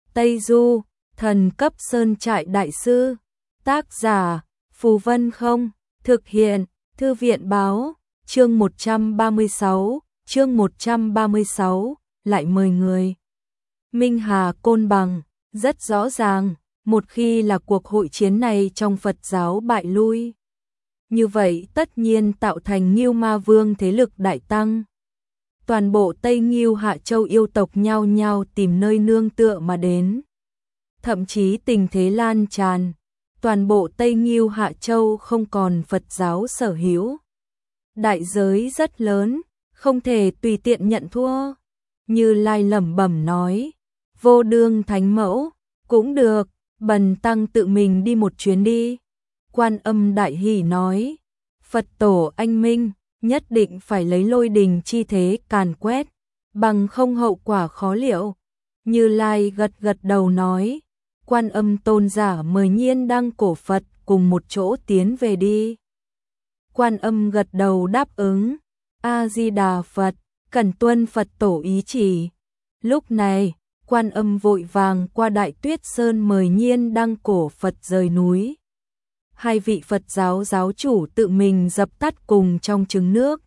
Tây Du, thần cấp sơn trại đại sư. Tác giả, Phù Vân Không. Thực hiện, Thư viện báo. Chương 136, lại mời người. Minh Hà Côn Bằng, rất rõ ràng, một khi là cuộc hội chiến này trong Phật giáo bại lui, như vậy tất nhiên tạo thành Ngưu Ma Vương thế lực đại tăng. Toàn bộ Tây Ngưu Hạ Châu yêu tộc nhao nhao tìm nơi nương tựa mà đến. Thậm chí tình thế lan tràn, toàn bộ Tây Ngưu Hạ Châu không còn Phật giáo sở hữu. Đại giới rất lớn, không thể tùy tiện nhận thua. Như Lai lẩm bẩm nói, Vô Đương Thánh Mẫu, cũng được, bần tăng tự mình đi một chuyến đi. Quan Âm Đại Hỷ nói, Phật tổ anh minh, nhất định phải lấy lôi đình chi thế càn quét, bằng không hậu quả khó liệu. Như Lai gật gật đầu nói, Quan Âm tôn giả mời Nhiên Đăng cổ Phật cùng một chỗ tiến về đi. Quan Âm gật đầu đáp ứng, A Di Đà Phật, cẩn tuân Phật tổ ý chỉ. Lúc này, Quan Âm vội vàng qua Đại Tuyết Sơn mời Nhiên Đăng cổ Phật rời núi. Hai vị Phật giáo giáo chủ tự mình dập tắt cùng trong trứng nước.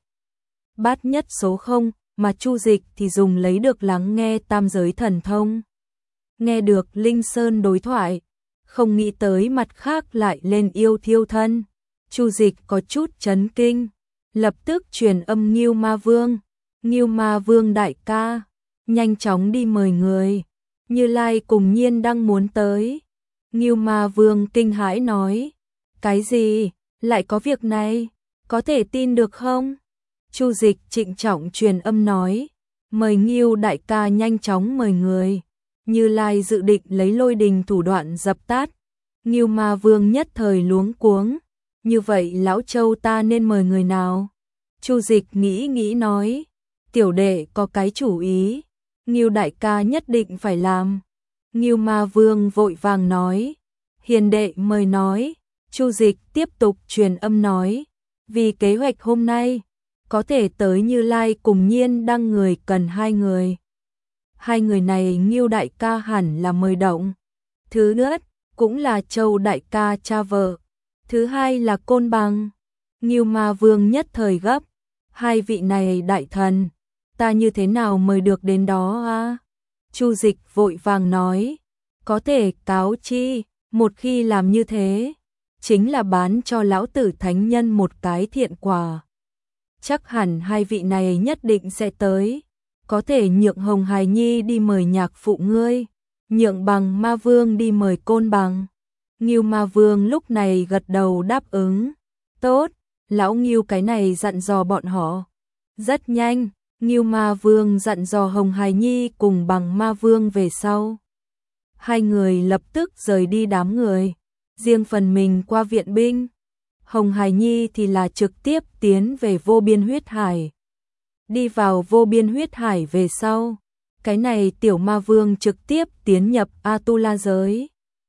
Bát nhất số 0 mà Chu Dịch thì dùng lấy được lắng nghe tam giới thần thông. Nghe được Linh Sơn đối thoại, không nghĩ tới mặt khác lại lên yêu thiêu thân. Chu Dịch có chút chấn kinh, lập tức truyền âm Ngưu Ma Vương. Ngưu Ma Vương đại ca, nhanh chóng đi mời người. Như Lai cùng Nhiên Đăng muốn tới. Ngưu Ma Vương kinh hãi nói, cái gì, lại có việc này, có thể tin được không? Chu Dịch trịnh trọng truyền âm nói, mời Ngưu đại ca nhanh chóng mời người. Như Lai dự định lấy lôi đình thủ đoạn dập tắt. Ngưu Ma Vương nhất thời luống cuống, như vậy lão Châu ta nên mời người nào? Chu Dịch nghĩ nói, tiểu đệ có cái chủ ý, Ngưu đại ca nhất định phải làm. Ngưu Ma Vương vội vàng nói, hiền đệ mời nói. Chu Dịch tiếp tục truyền âm nói, vì kế hoạch hôm nay, có thể tới Như Lai cùng Nhiên Đăng người cần 2 người. 2 người này Ngưu đại ca hẳn là mời động. Thứ nhất, cũng là Châu đại ca cha vợ. Thứ hai là Côn Bằng. Ngưu Ma Vương nhất thời gấp, 2 vị này đại thần, ta như thế nào mời được đến đó à? Chu Dịch vội vàng nói, có thể cáo chi, một khi làm như thế, chính là bán cho lão tử thánh nhân một cái thiện quả. Chắc hẳn 2 vị này nhất định sẽ tới, có thể nhượng Hồng Hài Nhi đi mời nhạc phụ ngươi, nhượng Bằng Ma Vương đi mời Côn Bằng. Ngưu Ma Vương lúc này gật đầu đáp ứng, tốt, lão Ngưu cái này dặn dò bọn họ. Rất nhanh, Ngưu Ma Vương dặn dò Hồng Hài Nhi cùng Bằng Ma Vương về sau. 2 người lập tức rời đi đám người, riêng phần mình qua viện binh. Hồng Hài Nhi thì là trực tiếp tiến về Vô Biên Huyết Hải. Đi vào Vô Biên Huyết Hải về sau, cái này tiểu ma vương trực tiếp tiến nhập Atula giới.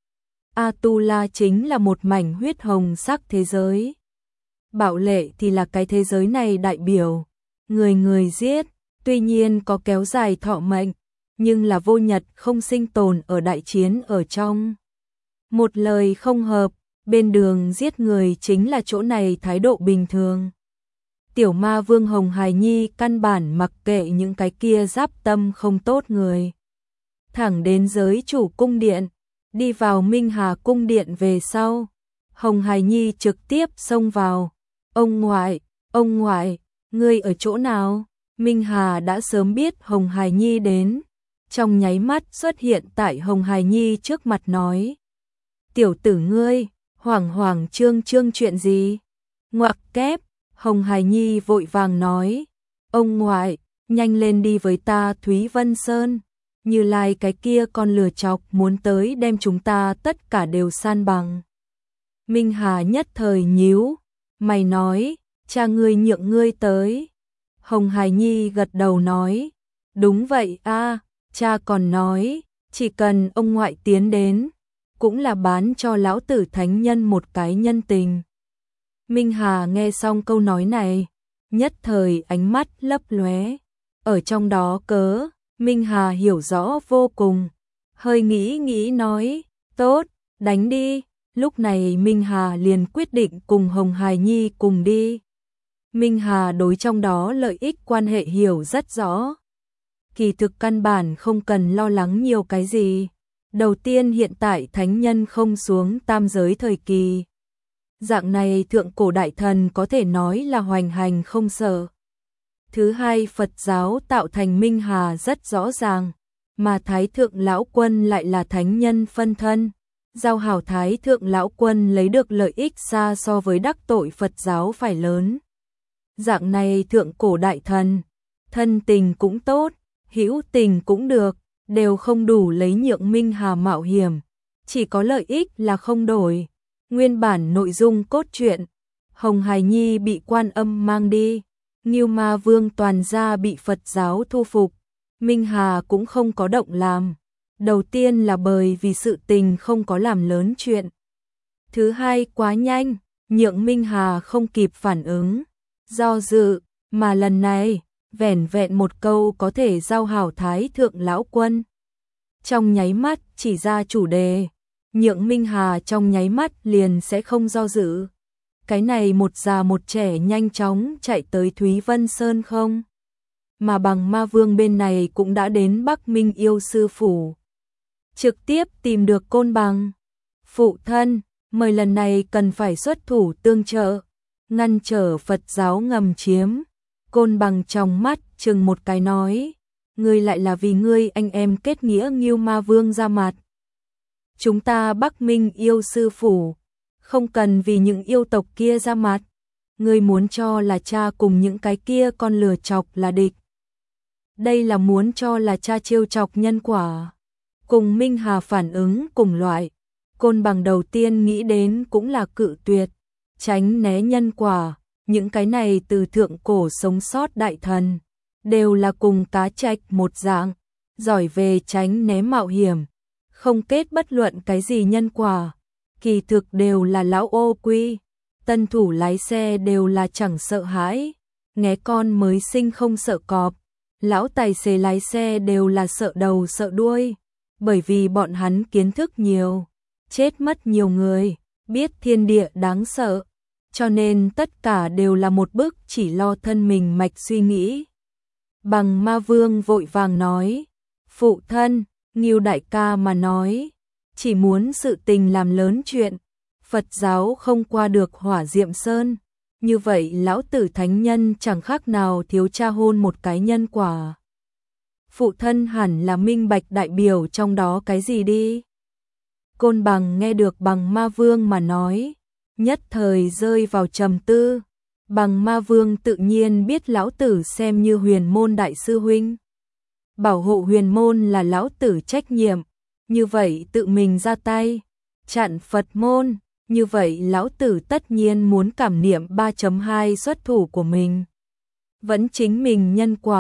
Atula chính là một mảnh huyết hồng sắc thế giới. Bạo lệ thì là cái thế giới này đại biểu, người người giết, tuy nhiên có kéo dài thọ mệnh, nhưng là vô nhật không sinh tồn ở đại chiến ở trong. Một lời không hợp, bên đường giết người chính là chỗ này thái độ bình thường. Tiểu ma vương Hồng Hài Nhi căn bản mặc kệ những cái kia giáp tâm không tốt người. Thẳng đến giới chủ cung điện, đi vào Minh Hà cung điện về sau. Hồng Hài Nhi trực tiếp xông vào. Ông ngoại, ngươi ở chỗ nào? Minh Hà đã sớm biết Hồng Hài Nhi đến. Trong nháy mắt xuất hiện tại Hồng Hài Nhi trước mặt nói. Tiểu tử ngươi, hoảng trương chuyện gì? Ngoặc kép, Hồng Hài Nhi vội vàng nói. Ông ngoại, nhanh lên đi với ta Thúy Vân Sơn. Như Lai cái kia con lừa chọc muốn tới đem chúng ta tất cả đều san bằng. Minh Hà nhất thời nhíu, mày nói, cha ngươi nhượng ngươi tới. Hồng Hài Nhi gật đầu nói, đúng vậy a, cha còn nói, chỉ cần ông ngoại tiến đến, cũng là bán cho lão tử thánh nhân một cái nhân tình. Minh Hà nghe xong câu nói này, nhất thời ánh mắt lấp lóe. Ở trong đó cớ, Minh Hà hiểu rõ vô cùng. hơi nghĩ nghĩ nói, tốt, đánh đi. Lúc này Minh Hà liền quyết định cùng Hồng Hải Nhi cùng đi. Minh Hà đối trong đó lợi ích quan hệ hiểu rất rõ. Kỳ thực căn bản không cần lo lắng nhiều cái gì. Đầu tiên hiện tại thánh nhân không xuống tam giới thời kỳ. Dạng này thượng cổ đại thần có thể nói là hoành hành không sợ. Thứ hai, Phật giáo tạo thành Minh Hà rất rõ ràng, mà Thái Thượng Lão Quân lại là thánh nhân phân thân. Giao hảo Thái Thượng Lão Quân lấy được lợi ích xa so với đắc tội Phật giáo phải lớn. Dạng này thượng cổ đại thần, thân tình cũng tốt, hữu tình cũng được, đều không đủ lấy nhượng Minh Hà mạo hiểm, chỉ có lợi ích là không đổi. Nguyên bản nội dung cốt truyện, Hồng Hải Nhi bị Quan Âm mang đi, Ngưu Ma Vương toàn gia bị Phật giáo thu phục, Minh Hà cũng không có động làm. Đầu tiên là bởi vì sự tình không có làm lớn chuyện. Thứ hai, quá nhanh, nhượng Minh Hà không kịp phản ứng, do dự, mà lần này, vẻn vẹn một câu có thể giao hảo Thái Thượng Lão Quân. Trong nháy mắt chỉ ra chủ đề, nhượng Minh Hà trong nháy mắt liền sẽ không do dự. Cái này một già một trẻ nhanh chóng chạy tới Thúy Vân Sơn không? Mà Bằng Ma Vương bên này cũng đã đến Bắc Minh Yêu Sư Phủ. Trực tiếp tìm được Côn Bằng. Phụ thân, mời lần này cần phải xuất thủ tương trợ, ngăn trở Phật giáo ngầm chiếm. Côn Bằng trong mắt chừng một cái nói, ngươi lại là vì ngươi anh em kết nghĩa Ngưu Ma Vương ra mặt. Chúng ta Bắc Minh Yêu Sư Phủ, không cần vì những yêu tộc kia ra mặt. Ngươi muốn cho là cha cùng những cái kia con lừa chọc là địch. Đây là muốn cho là cha trêu chọc nhân quả. Cùng Minh Hà phản ứng cùng loại, Côn Bằng đầu tiên nghĩ đến cũng là cự tuyệt, tránh né nhân quả. Những cái này từ thượng cổ sống sót đại thần, đều là cùng cá trạch một dạng, giỏi về tránh né mạo hiểm, không kết bất luận cái gì nhân quả. Kỳ thực đều là lão ô quy, tân thủ lái xe đều là chẳng sợ hãi, nghé con mới sinh không sợ cọp, lão tài xế lái xe đều là sợ đầu sợ đuôi, bởi vì bọn hắn kiến thức nhiều, chết mất nhiều người, biết thiên địa đáng sợ, cho nên tất cả đều là một bức chỉ lo thân mình mạch suy nghĩ. Bằng Ma Vương vội vàng nói, phụ thân, Ngưu đại ca mà nói, chỉ muốn sự tình làm lớn chuyện, Phật giáo không qua được Hỏa Diệm Sơn, như vậy lão tử thánh nhân chẳng khác nào thiếu cha hôn một cái nhân quả. Phụ thân hẳn là minh bạch đại biểu trong đó cái gì đi. Côn Bằng nghe được Bằng Ma Vương mà nói, nhất thời rơi vào trầm tư. Bằng Ma Vương tự nhiên biết lão tử xem như huyền môn đại sư huynh. Bảo hộ huyền môn là lão tử trách nhiệm, như vậy tự mình ra tay, chặn Phật môn, như vậy lão tử tất nhiên muốn cảm niệm 3.2 xuất thủ của mình. Vẫn chính mình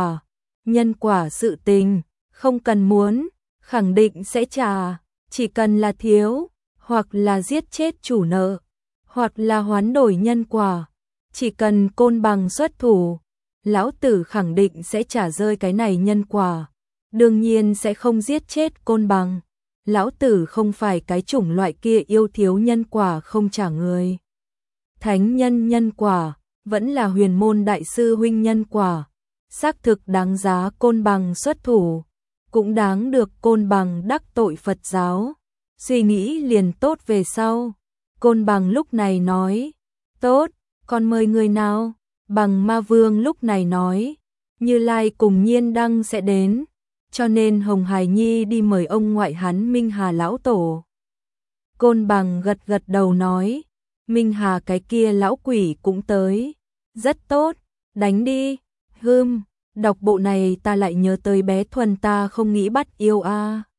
nhân quả sự tình, không cần muốn, khẳng định sẽ trả, chỉ cần là thiếu, hoặc là giết chết chủ nợ, hoặc là hoán đổi nhân quả, chỉ cần Côn Bằng xuất thủ, lão tử khẳng định sẽ trả rơi cái này nhân quả, đương nhiên sẽ không giết chết Côn Bằng. Lão tử không phải cái chủng loại kia yêu thiếu nhân quả không trả người. Thánh nhân nhân quả, vẫn là huyền môn đại sư huynh nhân quả, xác thực đáng giá Côn Bằng xuất thủ, cũng đáng được Côn Bằng đắc tội Phật giáo. Suy nghĩ liền tốt về sau. Côn Bằng lúc này nói, tốt, con mời người nào? Bằng Ma Vương lúc này nói, Như Lai cùng Nhiên Đăng sẽ đến, cho nên Hồng Hải Nhi đi mời ông ngoại hắn Minh Hà lão tổ. Côn Bằng gật gật đầu nói, Minh Hà cái kia lão quỷ cũng tới, rất tốt, đánh đi. Đọc bộ này ta lại nhớ tới bé Thuần ta không nghĩ bắt yêu a.